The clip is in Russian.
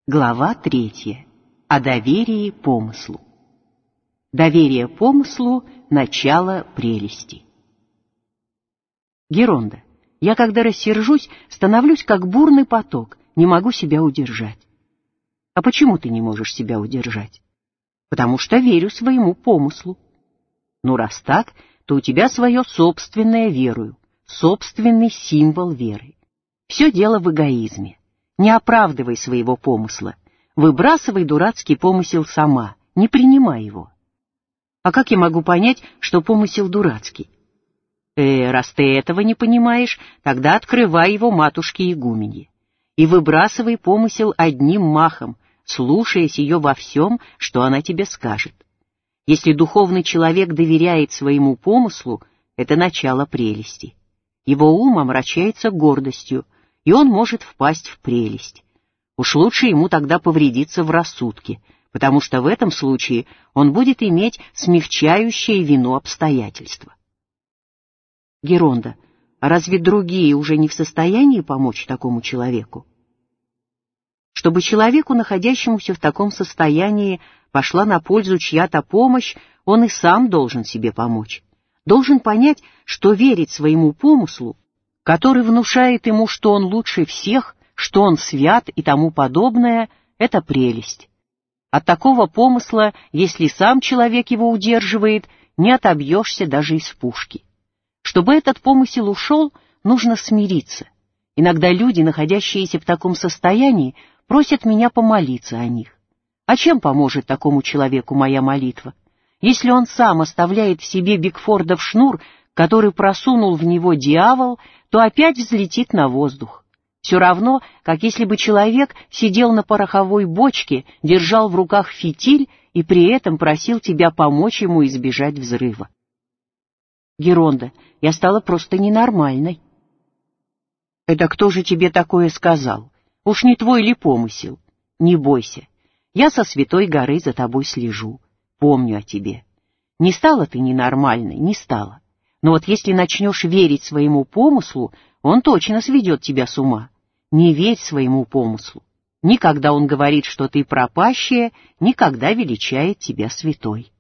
Глава 3. О доверии помыслу. Доверие помыслу — начало прелести. Геронда, я, когда рассержусь, становлюсь как бурный поток, не могу себя удержать. А почему ты не можешь себя удержать? Потому что верю своему помыслу. Ну, раз так, то у тебя свое собственное верую, собственный символ веры. Все дело в эгоизме. Не оправдывай своего помысла. Выбрасывай дурацкий помысел сама, не принимай его. А как я могу понять, что помысел дурацкий? Раз ты этого не понимаешь, тогда открывай его матушке игуменье. И выбрасывай помысел одним махом, слушаясь ее во всем, что она тебе скажет. Если духовный человек доверяет своему помыслу, это начало прелести. Его ум омрачается гордостью, и он может впасть в прелесть. Уж лучше ему тогда повредиться в рассудке, потому что в этом случае он будет иметь смягчающее вину обстоятельства. Геронда, а разве другие уже не в состоянии помочь такому человеку? Чтобы человеку, находящемуся в таком состоянии, пошла на пользу чья-то помощь, он и сам должен себе помочь. Должен понять, что верить своему помыслу, который внушает ему, что он лучше всех, что он свят и тому подобное, это прелесть. От такого помысла, если сам человек его удерживает, не отобьешься даже из пушки. Чтобы этот помысел ушел, нужно смириться. Иногда люди, находящиеся в таком состоянии, просят меня помолиться о них. А чем поможет такому человеку моя молитва? Если он сам оставляет в себе Бигфордов шнур, который просунул в него дьявол, то опять взлетит на воздух. Все равно, как если бы человек сидел на пороховой бочке, держал в руках фитиль и при этом просил тебя помочь ему избежать взрыва. Геронда, я стала просто ненормальной. Это кто же тебе такое сказал? Уж не твой ли помысел? Не бойся, я со Святой горы за тобой слежу, помню о тебе. Не стала ты ненормальной, не стала. Но вот если начнешь верить своему помыслу, он точно сведет тебя с ума. Не верь своему помыслу. Ни когда он говорит, что ты пропащая, ни когда величает тебя святой.